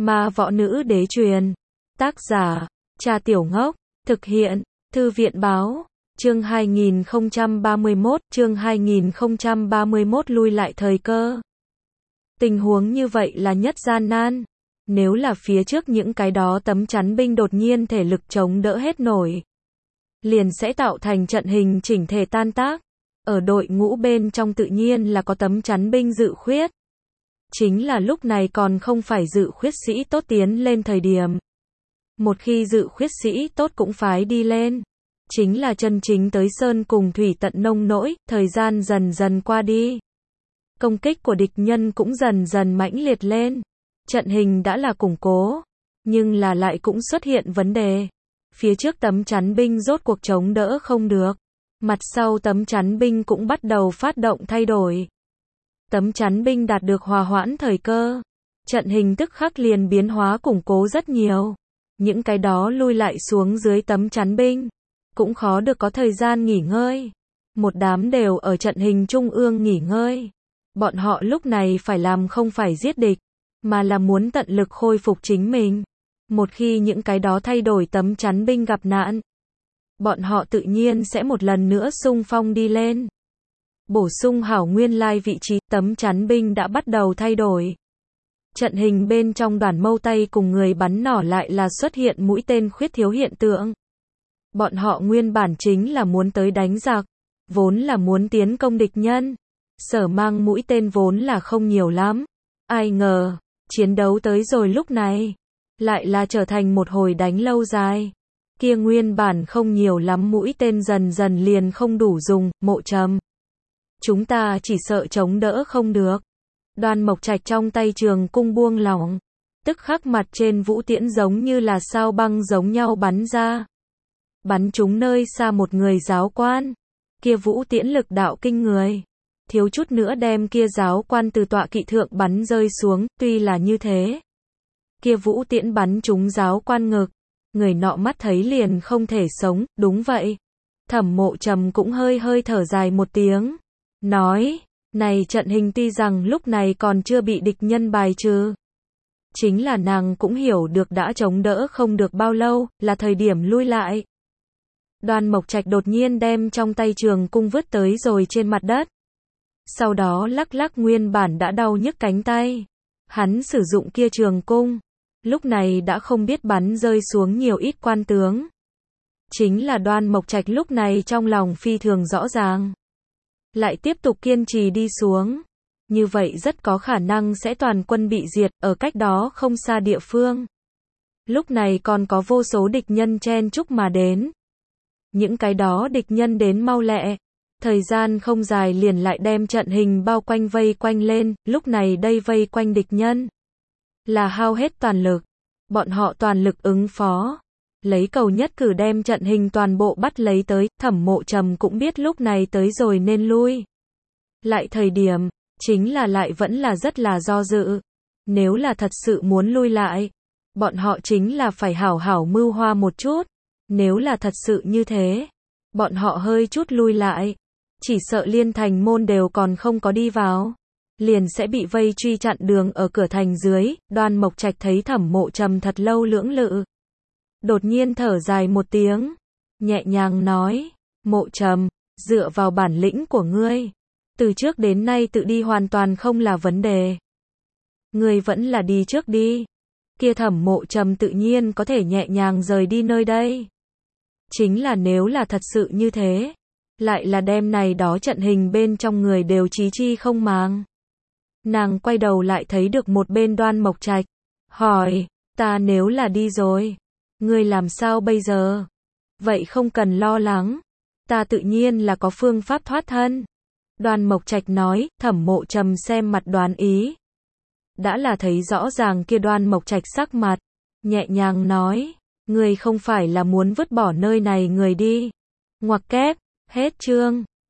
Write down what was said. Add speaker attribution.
Speaker 1: Ma Võ Nữ Đế truyền. Tác giả, Cha Tiểu Ngốc. Thực hiện, Thư viện báo. Chương 2031 lui lại thời cơ. Tình huống như vậy là nhất gian nan. Nếu là phía trước những cái đó tấm chắn binh đột nhiên thể lực chống đỡ hết nổi, liền sẽ tạo thành trận hình chỉnh thể tan tác. Ở đội ngũ bên trong tự nhiên là có tấm chắn binh dự khuyết. Chính là lúc này còn không phải dự khuyết sĩ tốt tiến lên thời điểm. Một khi dự khuyết sĩ tốt cũng phái đi lên, chính là chân chính tới sơn cùng thủy tận nông nỗi, thời gian dần dần qua đi. Công kích của địch nhân cũng dần dần mãnh liệt lên. Trận hình đã là củng cố, nhưng là lại cũng xuất hiện vấn đề. Phía trước tấm chắn binh rốt cuộc chống đỡ không được. Mặt sau tấm chắn binh cũng bắt đầu phát động thay đổi. Tấm chắn binh đạt được hòa hoãn thời cơ. Trận hình tức khắc liền biến hóa củng cố rất nhiều. Những cái đó lui lại xuống dưới tấm chắn binh, cũng khó được có thời gian nghỉ ngơi. Một đám đều ở trận hình trung ương nghỉ ngơi. Bọn họ lúc này phải làm không phải giết địch, mà là muốn tận lực khôi phục chính mình. Một khi những cái đó thay đổi tấm chắn binh gặp nạn, bọn họ tự nhiên sẽ một lần nữa xung phong đi lên. Bổ sung hảo nguyên lai vị trí, tấm chắn binh đã bắt đầu thay đổi. Trận hình bên trong đoàn mâu tay cùng người bắn nỏ lại là xuất hiện mũi tên khuyết thiếu hiện tượng. Bọn họ nguyên bản chính là muốn tới đánh giặc, vốn là muốn tiến công địch nhân. Sở mang mũi tên vốn là không nhiều lắm. Ai ngờ, chiến đấu tới rồi lúc này, lại là trở thành một hồi đánh lâu dài. Kia nguyên bản không nhiều lắm mũi tên dần dần liền không đủ dùng. Mộ Trầm, chúng ta chỉ sợ chống đỡ không được. Đoan Mộc Trạch trong tay trường cung buông lỏng, tức khắc mặt trên vũ tiễn giống như là sao băng giống nhau bắn ra. Bắn trúng nơi xa một người giáo quan. Kia vũ tiễn lực đạo kinh người, thiếu chút nữa đem kia giáo quan từ tọa kỵ thượng bắn rơi xuống. Tuy là như thế, kia vũ tiễn bắn trúng giáo quan ngực, người nọ mắt thấy liền không thể sống. Đúng vậy. Thẩm Mộ Trầm cũng hơi thở dài một tiếng, nói, này trận hình tuy rằng lúc này còn chưa bị địch nhân bài trừ, chính là nàng cũng hiểu được đã chống đỡ không được bao lâu, là thời điểm lui lại. Đoan Mộc Trạch đột nhiên đem trong tay trường cung vứt tới rồi trên mặt đất. Sau đó lắc lắc nguyên bản đã đau nhức cánh tay. Hắn sử dụng kia trường cung, lúc này đã không biết bắn rơi xuống nhiều ít quan tướng. Chính là Đoan Mộc Trạch lúc này trong lòng phi thường rõ ràng. Lại tiếp tục kiên trì đi xuống, như vậy rất có khả năng sẽ toàn quân bị diệt. Ở cách đó không xa địa phương, lúc này còn có vô số địch nhân chen chúc mà đến. Những cái đó địch nhân đến mau lẹ, thời gian không dài liền lại đem trận hình bao quanh vây quanh lên. Lúc này đây vây quanh địch nhân là hao hết toàn lực, bọn họ toàn lực ứng phó, lấy cầu nhất cử đem trận hình toàn bộ bắt lấy tới. Thẩm Mộ Trầm cũng biết lúc này tới rồi nên lui lại thời điểm, chính là lại vẫn là rất là do dự. Nếu là thật sự muốn lui lại, bọn họ chính là phải hảo hảo mưu hoa một chút. Nếu là thật sự như thế, bọn họ hơi chút lui lại, chỉ sợ liên thành môn đều còn không có đi vào, liền sẽ bị vây truy chặn đường ở cửa thành dưới. Đoan Mộc Trạch thấy Thẩm Mộ Trầm thật lâu lưỡng lự, đột nhiên thở dài một tiếng, nhẹ nhàng nói, Mộ Trầm, dựa vào bản lĩnh của ngươi, từ trước đến nay tự đi hoàn toàn không là vấn đề. Ngươi vẫn là đi trước đi. Kia Thẩm Mộ Trầm tự nhiên có thể nhẹ nhàng rời đi nơi đây. Chính là nếu là thật sự như thế, lại là đem này đó trận hình bên trong người đều chí chi không màng. Nàng quay đầu lại thấy được một bên Đoan Mộc Trạch, hỏi, ta nếu là đi rồi, ngươi làm sao bây giờ? Vậy không cần lo lắng, ta tự nhiên là có phương pháp thoát thân. Đoan Mộc Trạch nói. Thẩm Mộ Trầm xem mặt đoán ý, đã là thấy rõ ràng kia Đoan Mộc Trạch sắc mặt, nhẹ nhàng nói, ngươi không phải là muốn vứt bỏ nơi này người đi. Ngoặc kép, hết chương.